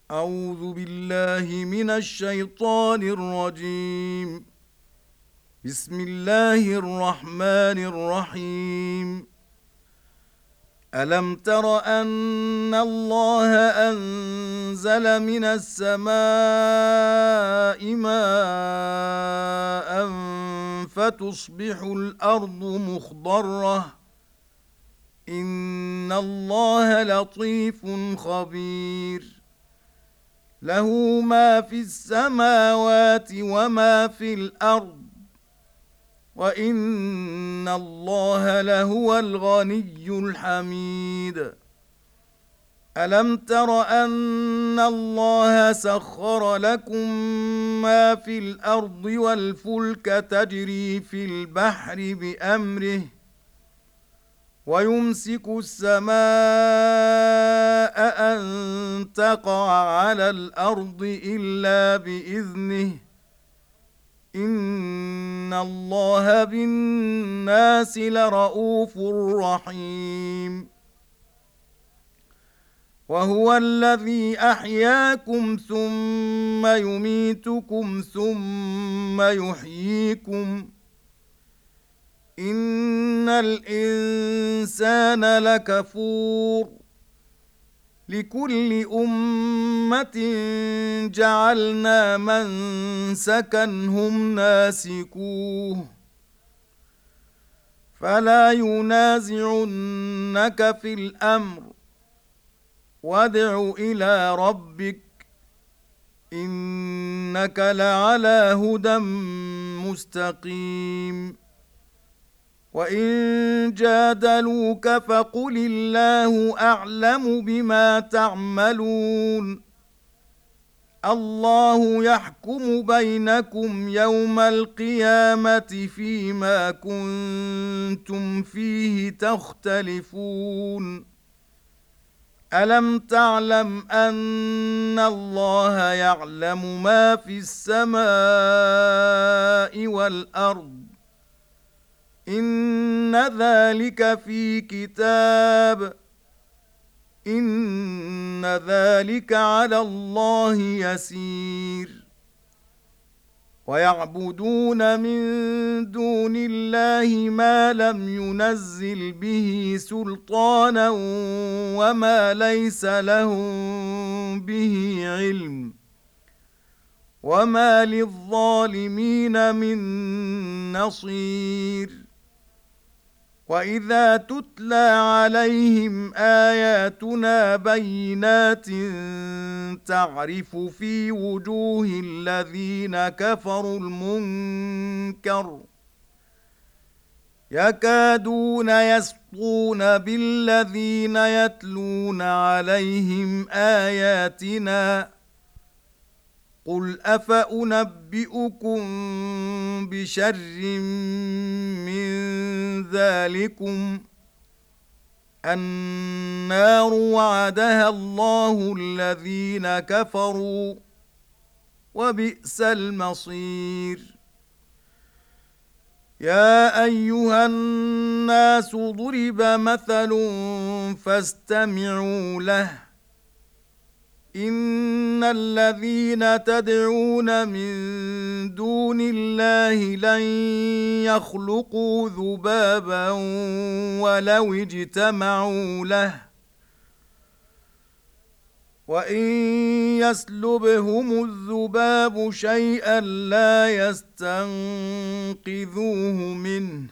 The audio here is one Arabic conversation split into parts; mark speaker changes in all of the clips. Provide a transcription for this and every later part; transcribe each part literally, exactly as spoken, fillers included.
Speaker 1: أعوذ بالله من الشيطان الرجيم. بسم الله الرحمن الرحيم. ألم تر أن الله أنزل من السماء ماء فتصبح الأرض مخضرة إن الله لطيف خبير له ما في السماوات وما في الأرض وإن الله لهو الغني الحميد. ألم تر أن الله سخر لكم ما في الأرض والفلك تجري في البحر بأمره ويمسك السماء أن تقع على الأرض إلا بإذنه إن الله بالناس لرؤوف رحيم. وهو الذي أحياكم ثم يميتكم ثم يحييكم إن الإنسان لكفور لكل أمة جعلنا منسكا هم ناسكوه فلا ينازعنك في الأمر وادع إلى ربك إنك لعلى هدى مستقيم. وإن جادلوك فقل الله أعلم بما تعملون الله يحكم بينكم يوم القيامة فيما كنتم فيه تختلفون ألم تعلم أن الله يعلم ما في السماء والأرض إن ذلك في كتاب إن ذلك على الله يسير. ويعبدون من دون الله ما لم ينزل به سلطانا وما ليس لهم به علم وما للظالمين من نصير. وإذا تتلى عليهم آياتنا بينات تعرف في وجوه الذين كفروا المنكر يكادون يسطون بالذين يتلون عليهم آياتنا قل أفأنبئكم بشر من ذلكم النار وعدها الله الذين كفروا وبئس المصير. يا أيها الناس ضرب مثل فاستمعوا له إن الذين تدعون من دون الله لن يخلقوا ذبابا ولو اجتمعوا له وإن يسلبهم الذباب شيئا لا يستنقذوه منه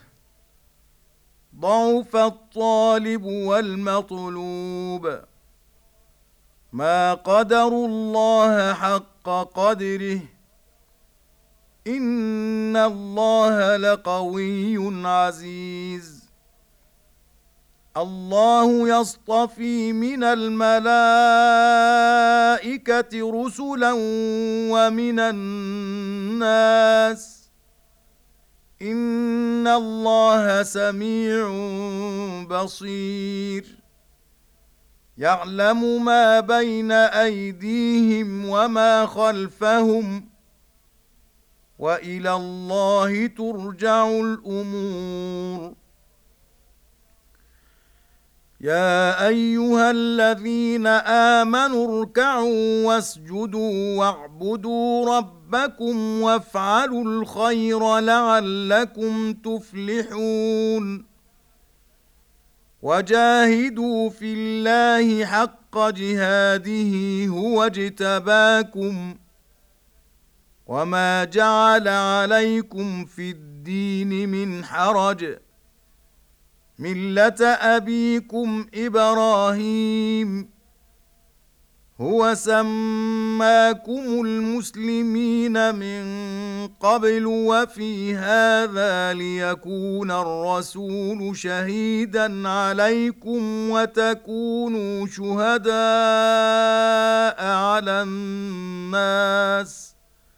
Speaker 1: ضعف الطالب والمطلوب ما قدروا الله حق قدره إن الله لقوي عزيز. الله يصطفي من الملائكة رسلا ومن الناس إن الله سميع بصير يعلم ما بين أيديهم وما خلفهم وإلى الله ترجع الأمور. يا أيها الذين آمنوا اركعوا واسجدوا واعبدوا ربكم وافعلوا الخير لعلكم تفلحون وجاهدوا في الله حق جهاده هو اجتباكم وما جعل عليكم في الدين من حرج ملة أبيكم إبراهيم هو سماكم المسلمين من قبل وفي هذا ليكون الرسول شهيدا عليكم وتكونوا شهداء على الناس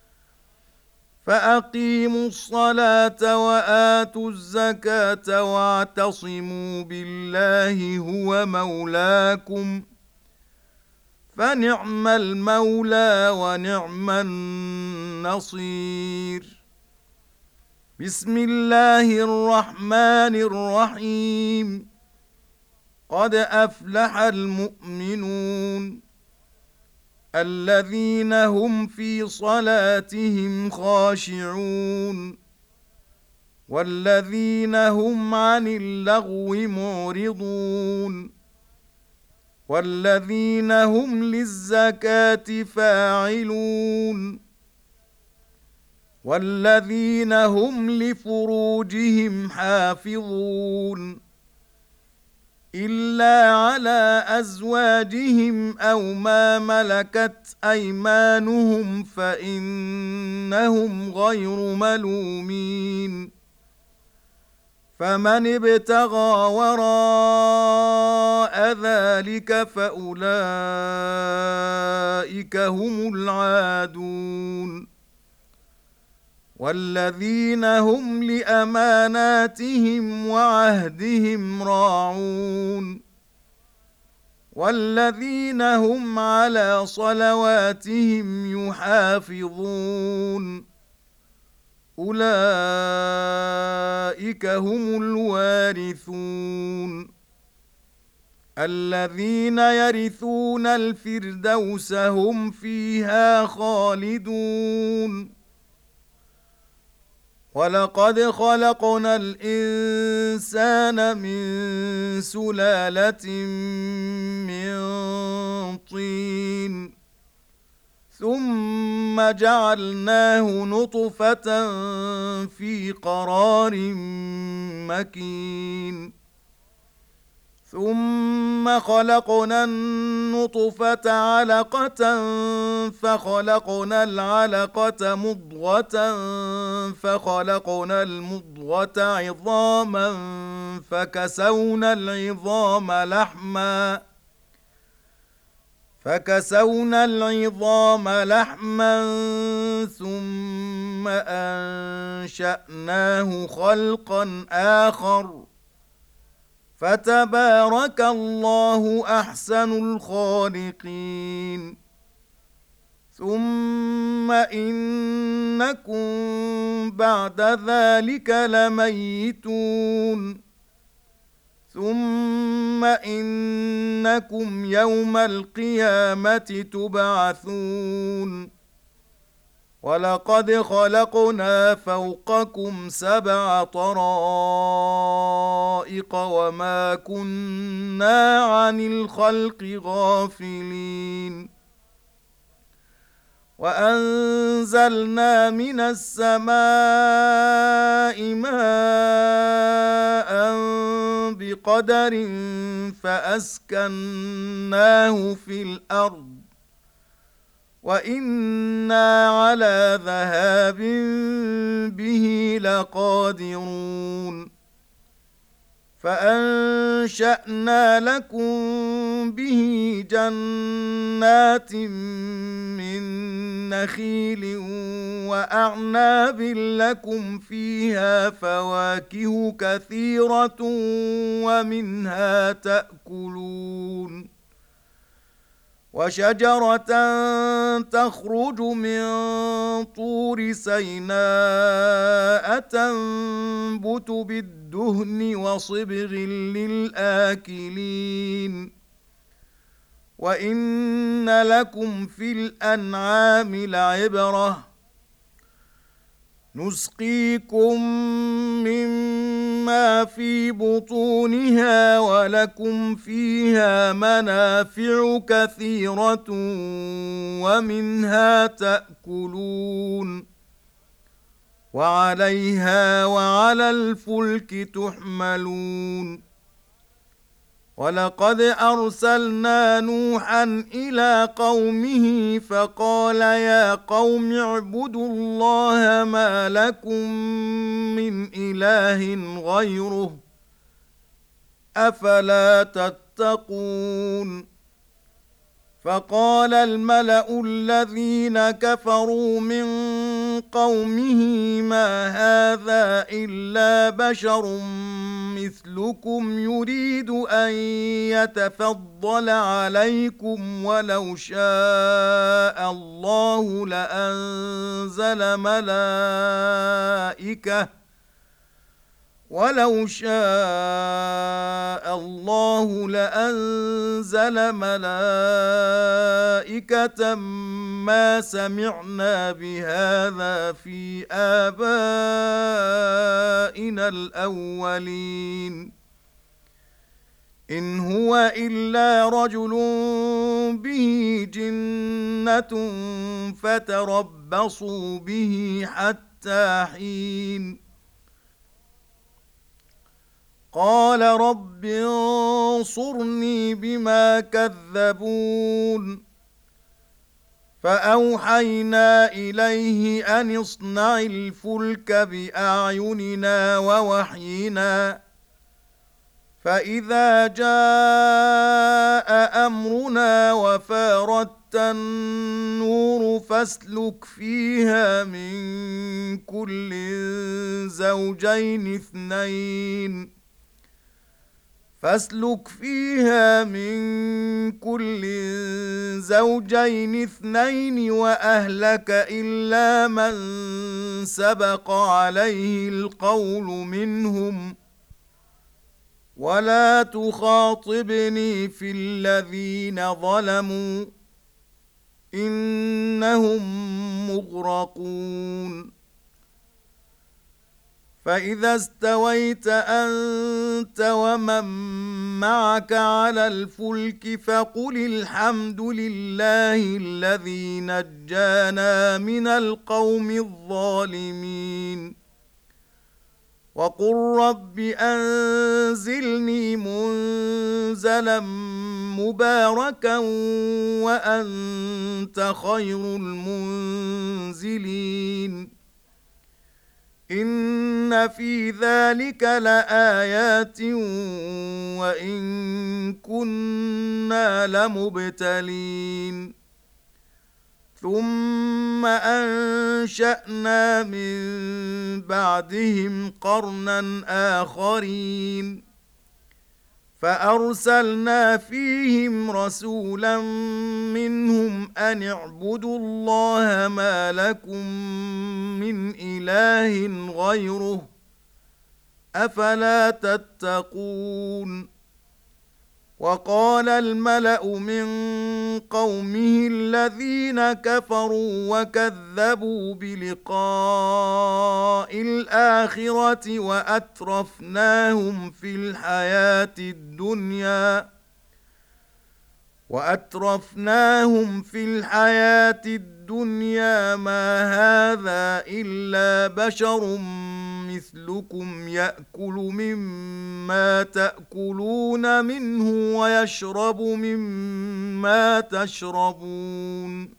Speaker 1: فأقيموا الصلاة وآتوا الزكاة واعتصموا بالله هو مولاكم فنعم المولى ونعم النصير بسم الله الرحمن الرحيم قد أفلح المؤمنون الذين هم في صلاتهم خاشعون والذين هم عن اللغو معرضون والذين هم للزكاة فاعلون والذين هم لفروجهم حافظون إلا على أزواجهم أو ما ملكت أيمانهم فإنهم غير ملومين فمن ابتغى وراء ذلك فأولئك هم العادون والذين هم لأماناتهم وعهدهم راعون والذين هم على صلواتهم يحافظون أولئك هم الوارثون الذين يرثون الفردوس هم فيها خالدون ولقد خلقنا الإنسان من سلالة من طين ثم جعلناه نطفة في قرار مكين ثم خلقنا النطفة علقة فخلقنا العلقة مضغة فخلقنا المضغة عظاما فكسونا العظام لحما فكسونا العظام لحما ثم أنشأناه خلقا آخر فتبارك الله أحسن الخالقين ثم إنكم بعد ذلك لميتون ثم إنكم يوم القيامة تبعثون ولقد خلقنا فوقكم سبع طرائق وما كنا عن الخلق غافلين وأنزلنا من السماء ماء بقدر فأسكناه في الأرض وإنا على ذهاب به لقادرون فأنشأنا لكم به جنات من نخيل وأعناب لكم فيها فواكه كثيرة ومنها تأكلون وشجرة تخرج من طور سيناء تنبت بالدين الدهن وصبغ للآكلين وإن لكم في الأنعام لعبرة نسقيكم مما في بطونها ولكم فيها منافع كثيرة ومنها تأكلون وعليها وعلى الفلك تحملون ولقد أرسلنا نوحا إلى قومه فقال يا قوم اعبدوا الله ما لكم من إله غيره أفلا تتقون فقال الملأ الذين كفروا من قومه ما هذا إلا بشر مثلكم يريد أن يتفضل عليكم ولو شاء الله لأنزل ملائكة ولو شاء الله لأنزل ملائكة ما سمعنا بهذا في آبائنا الأولين إن هو إلا رجل به جنة فتربصوا به حتى حين قال رب انصرني بما كذبون فأوحينا إليه أن اصنع الفلك بأعيننا ووحينا فإذا جاء أمرنا وفارت النور فاسلك فيها من كل زوجين اثنين فاسلك فيها من كل زوجين اثنين وأهلك إلا من سبق عليه القول منهم ولا تخاطبني في الذين ظلموا إنهم مغرقون فإذا استويت أنت ومن معك على الفلك فقل الحمد لله الذي نجانا من القوم الظالمين وقل رب أنزلني منزلا مباركا وأنت خير المنزلين إن في ذلك لآيات وإن كنا لمبتلين ثم أنشأنا من بعدهم قرنا آخرين فأرسلنا فيهم رسولا منهم أن اعبدوا الله ما لكم من إله غيره أفلا تتقون وقال الملأ من قومه الذين كفروا وكذبوا بلقاء الآخرة وأترفناهم في الحياة الدنيا وأترفناهم في الحياة الدنيا ما هذا إلا بشر مثلكم يأكل مما تأكلون منه ويشرب مما تشربون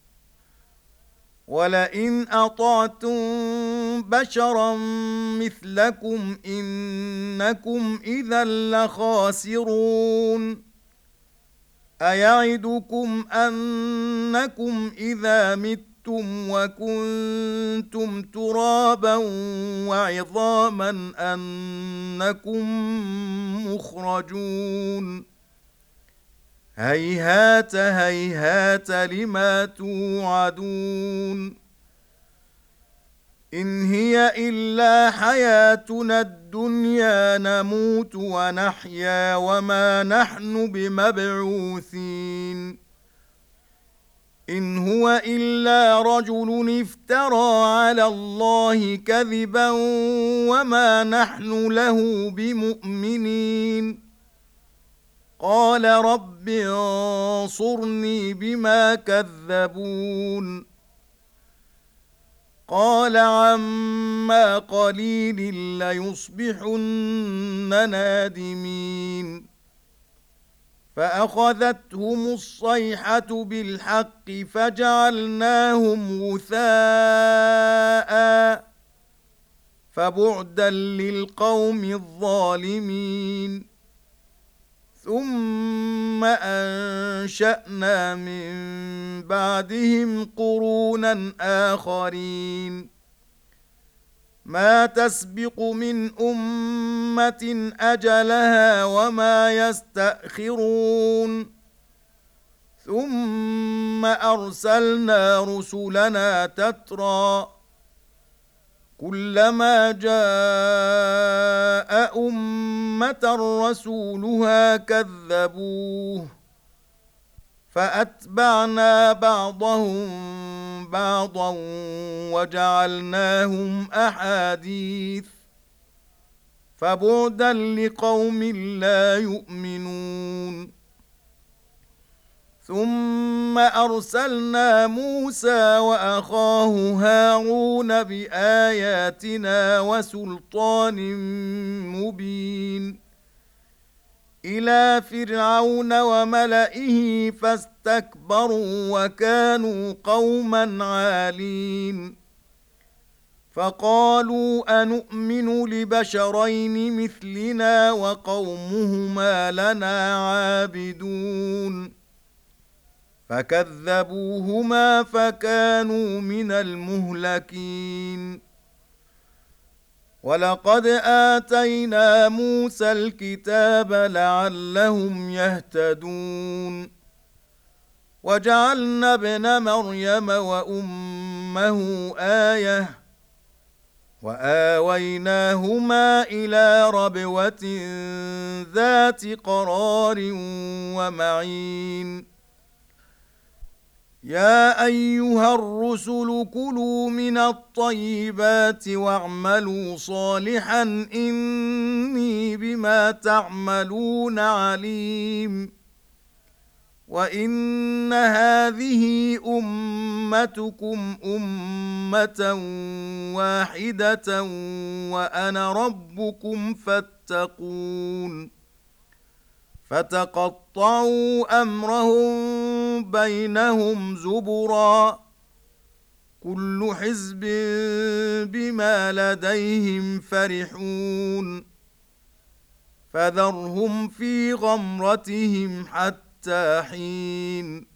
Speaker 1: ولئن أطعتم بشرا مثلكم إنكم إذا لخاسرون أيعدكم أنكم إذا متم وكنتم ترابا وعظاما أنكم مخرجون هيهات هيهات لما توعدون إن هي إلا حياتنا الدنيا نموت ونحيا وما نحن بمبعوثين إن هو إلا رجل افترى على الله كذبا وما نحن له بمؤمنين قال رب انصرني بما كذبون قال عما قليل ليصبحن نادمين فأخذتهم الصيحة بالحق فجعلناهم غثاء فبعدا للقوم الظالمين ثم أنشأنا من بعدهم قرونا آخرين ما تسبق من أمة أجلها وما يستأخرون ثم أرسلنا رسلنا تترى كلما جاء أمة رسولها كذبوه فأتبعنا بعضهم بعضا وجعلناهم أحاديث فبعدا لقوم لا يؤمنون ثم أرسلنا موسى وأخاه هارون بآياتنا وسلطان مبين إلى فرعون وملئه فاستكبروا وكانوا قوما عالين فقالوا أنؤمن لبشرين مثلنا وقومهما لنا عابدون فكذبوهما فكانوا من المهلكين ولقد آتينا موسى الكتاب لعلهم يهتدون وجعلنا ابن مريم وأمه آية وآويناهما إلى ربوة ذات قرار ومعين يا أيها الرسل كلوا من الطيبات واعملوا صالحا إني بما تعملون عليم وإن هذه أمتكم أمة واحدة وأنا ربكم فاتقون فتقطعوا أمرهم بينهم زبرا كل حزب بما لديهم فرحون فذرهم في غمرتهم حتى حين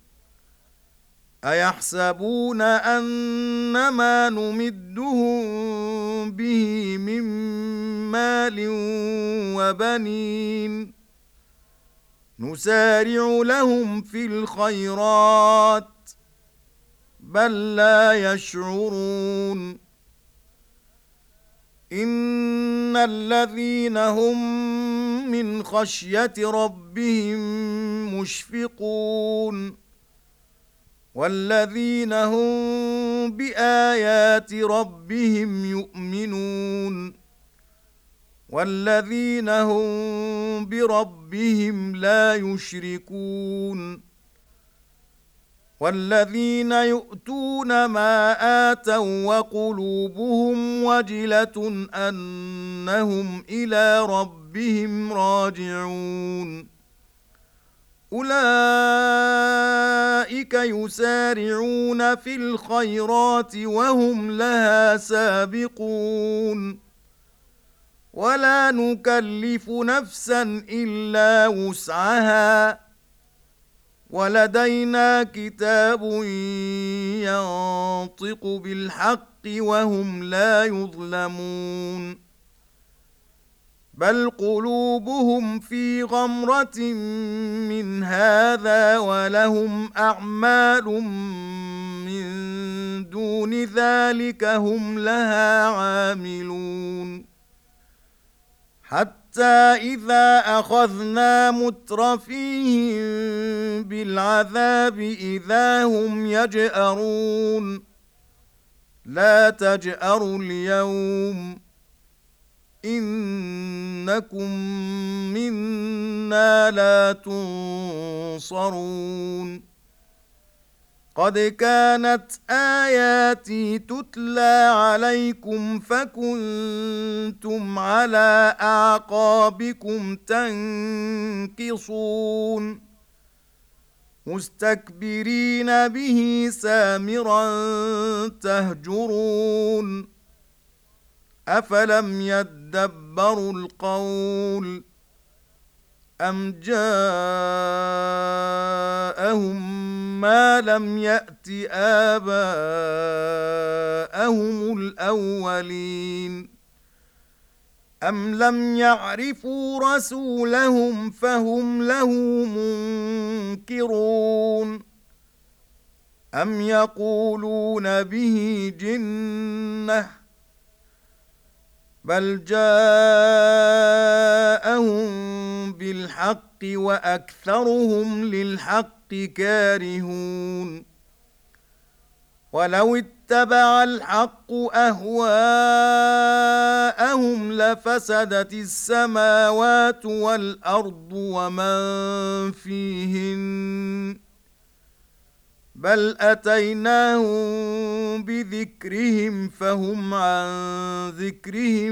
Speaker 1: أيحسبون أنما نمدهم به من مال وبنين نسارع لهم في الخيرات بل لا يشعرون إن الذين هم من خشية ربهم مشفقون والذين هم بآيات ربهم يؤمنون والذين هم بربهم لا يشركون والذين يؤتون ما آتوا وقلوبهم وجلة أنهم إلى ربهم راجعون أولئك يسارعون في الخيرات وهم لها سابقون ولا نكلف نفسا إلا وسعها ولدينا كتاب ينطق بالحق وهم لا يظلمون بل قلوبهم في غمرة من هذا ولهم أعمال من دون دون ذلك هم لها عاملون حتى إذا أخذنا مترفيهم بالعذاب إذا هم يجأرون لا تجأروا اليوم إنكم منا لا تنصرون قد كانت آياتي تتلى عليكم فكنتم على أعقابكم تنكصون مستكبرين به سامرا تهجرون أفلم يدبروا القول أم جاءهم ما لم يأت آباءهم الأولين أم لم يعرفوا رسولهم فهم له منكرون أم يقولون به جنة بل جاءهم بالحق وأكثرهم للحق كارهون ولو اتبع الحق أهواءهم لفسدت السماوات والأرض ومن فيهن بل أتيناهم بذكرهم فهم عن ذكرهم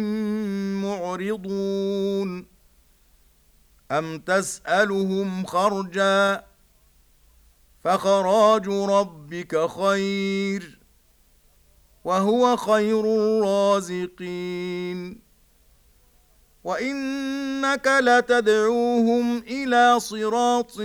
Speaker 1: معرضون أم تسألهم خرجا فخراج ربك خير وهو خير الرازقين وإنك لتدعوهم إلى صراط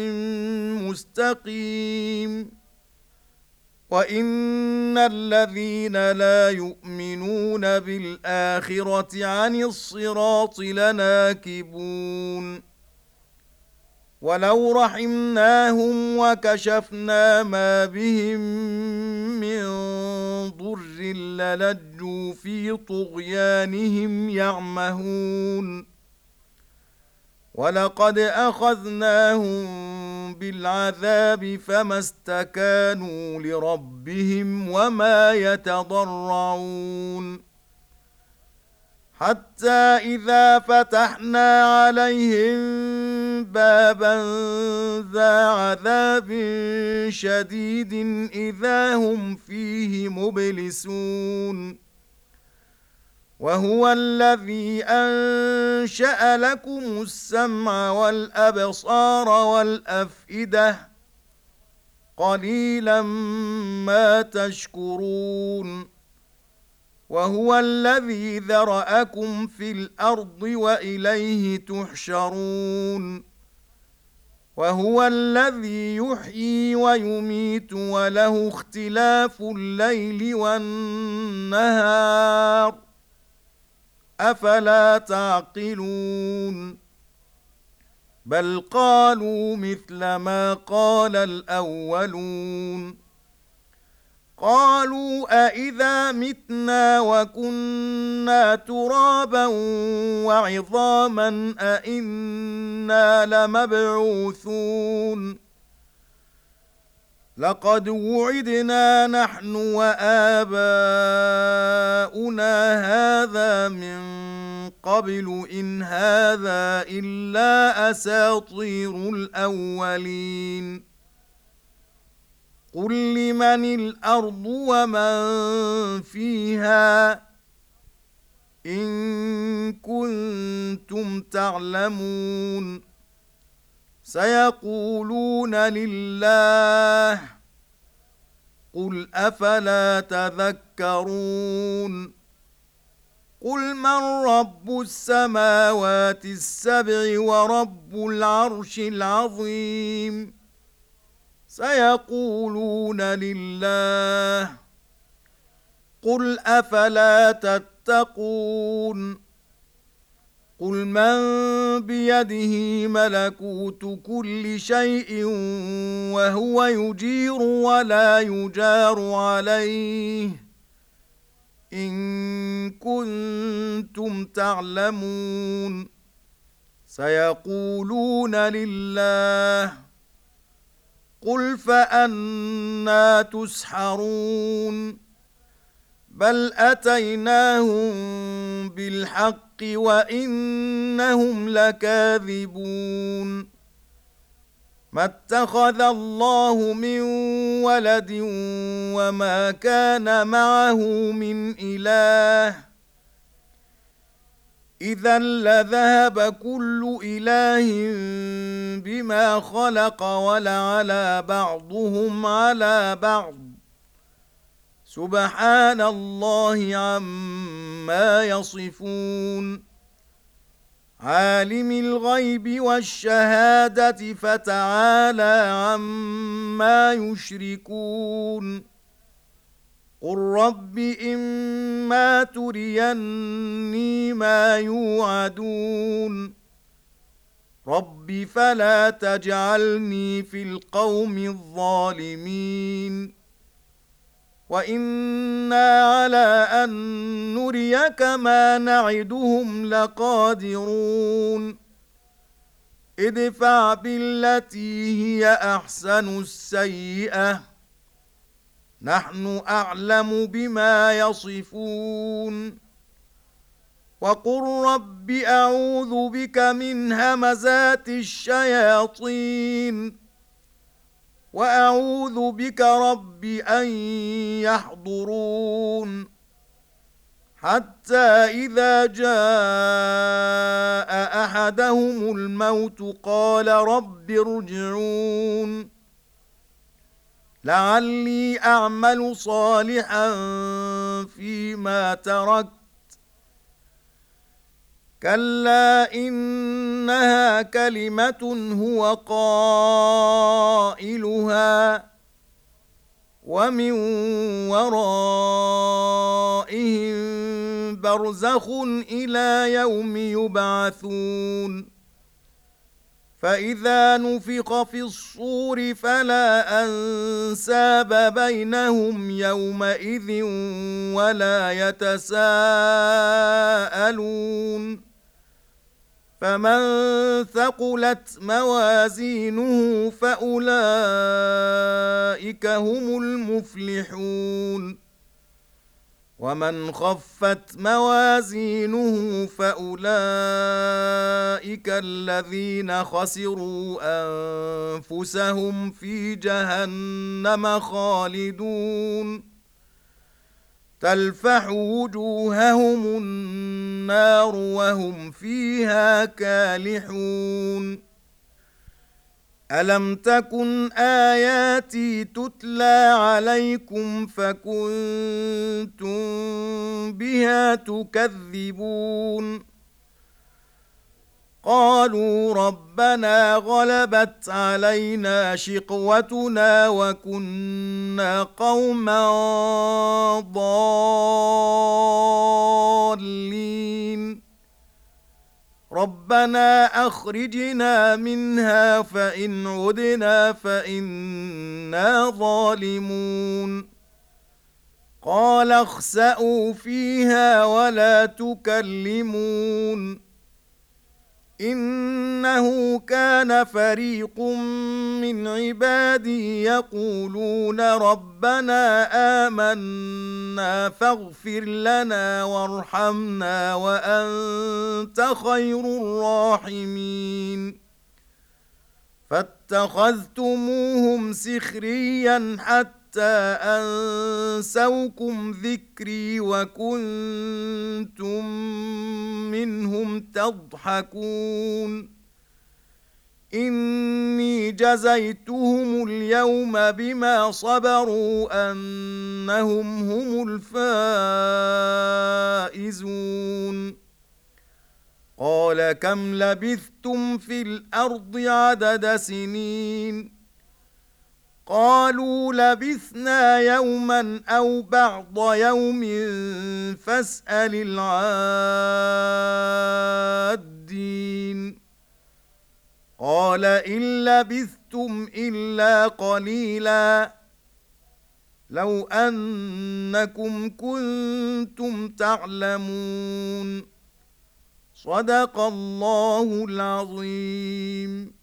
Speaker 1: مستقيم وَإِنَّ الَّذِينَ لَا يُؤْمِنُونَ بِالْآخِرَةِ عَنِ الصِّرَاطِ لَنَاكِبُونَ وَلَوْ رَحِمْنَاهُمْ وَكَشَفْنَا مَا بِهِمْ مِنْ ضُرٍّ لَلَجُّوا فِي طُغْيَانِهِمْ يَعْمَهُونَ وَلَقَدْ أَخَذْنَاهُمْ بِالْعَذَابِ فَمَا اسْتَكَانُوا لِرَبِّهِمْ وَمَا يَتَضَرَّعُونَ حَتَّى إِذَا فَتَحْنَا عَلَيْهِمْ بَابًا ذَا عَذَابٍ شَدِيدٍ إِذَا هُمْ فِيهِ مُبْلِسُونَ وَهُوَ الَّذِي أَنشَأَ لَكُمُ السَّمْعَ وَالْأَبْصَارَ وَالْأَفْئِدَةَ قَلِيلًا مَا تَشْكُرُونَ وَهُوَ الَّذِي ذَرَأَكُمْ فِي الْأَرْضِ وَإِلَيْهِ تُحْشَرُونَ وَهُوَ الَّذِي يُحْيِي وَيُمِيتُ وَلَهُ اخْتِلَافُ اللَّيْلِ وَالنَّهَارِ أَفَلَا تَعْقِلُونَ بَلْ قَالُوا مِثْلَ مَا قَالَ الْأَوَّلُونَ قَالُوا أَإِذَا مِتْنَا وَكُنَّا تُرَابًا وَعِظَامًا أَإِنَّا لَمَبْعُوثُونَ لَقَدْ وُعِدْنَا نَحْنُ وَآبَاؤُنَا هَذَا مِنْ قَبْلُ إِنْ هَذَا إِلَّا أَسَاطِيرُ الْأَوَّلِينَ قُلْ لِمَنِ الْأَرْضُ وَمَنْ فِيهَا إِن كُنتُمْ تَعْلَمُونَ سَيَقُولُونَ لِلَّهِ قُلْ أَفَلَا تَذَكَّرُونَ قُلْ مَنْ رَبُّ السَّمَاوَاتِ السَّبْعِ وَرَبُّ الْعَرْشِ الْعَظِيمِ سَيَقُولُونَ لِلَّهِ قُلْ أَفَلَا تَتَّقُونَ قُلْ مَنْ بِيَدِهِ مَلَكُوتُ كُلِّ شَيْءٍ وَهُوَ يُجِيرُ وَلَا يُجَارُ عَلَيْهِ إن كنتم تعلمون سيقولون لله قل فأنى تسحرون بل أتيناهم بالحق وإنهم لكاذبون ما اتخذ الله من ولد وما كان معه من إله إذا لذهب كل إله بما خلق ولعلى بعضهم على بعض سبحان الله عما يصفون عالم الغيب والشهادة فتعالى عما يشركون قل رب إما تريني ما يوعدون رب فلا تجعلني في القوم الظالمين وإنا على أن نريك ما نعدهم لقادرون ادفع بالتي هي أحسن السيئة نحن أعلم بما يصفون وقل رب أعوذ بك من همزات الشياطين وأعوذ بك رب أن يحضرون حتى إذا جاء أحدهم الموت قال رب ارجعون لعلي أعمل صالحا فيما تركت كلا إنها كلمة هو قائلها ومن ورائهم برزخ إلى يوم يبعثون فإذا نفخ في الصور فلا أنساب بينهم يومئذ ولا يتساءلون فمن ثقلت موازينه فأولئك هم المفلحون ومن خفت موازينه فأولئك الذين خسروا أنفسهم في جهنم خالدون تلفح وجوههم النار وهم فيها كالحون ألم تكن آياتي تتلى عليكم فكنتم بها تكذبون قالوا ربنا غلبت علينا شقوتنا وكنا قوما ضالين ربنا أخرجنا منها فإن عدنا فإنا ظالمون قال اخسئوا فيها ولا تكلمون إنه كان فريق من عبادي يقولون ربنا آمنا فاغفر لنا وارحمنا وأنت خير الراحمين فاتخذتموهم سخريا حتى أنسوكم ذكري وكنتم منهم تضحكون إني جزيتهم اليوم بما صبروا أنهم هم الفائزون قال كم لبثتم في الأرض عدد سنين قالوا لبثنا يوما أو بعض يوم فاسأل العادين قال إن لبثتم إلا قليلا لو أنكم كنتم تعلمون. صدق الله العظيم.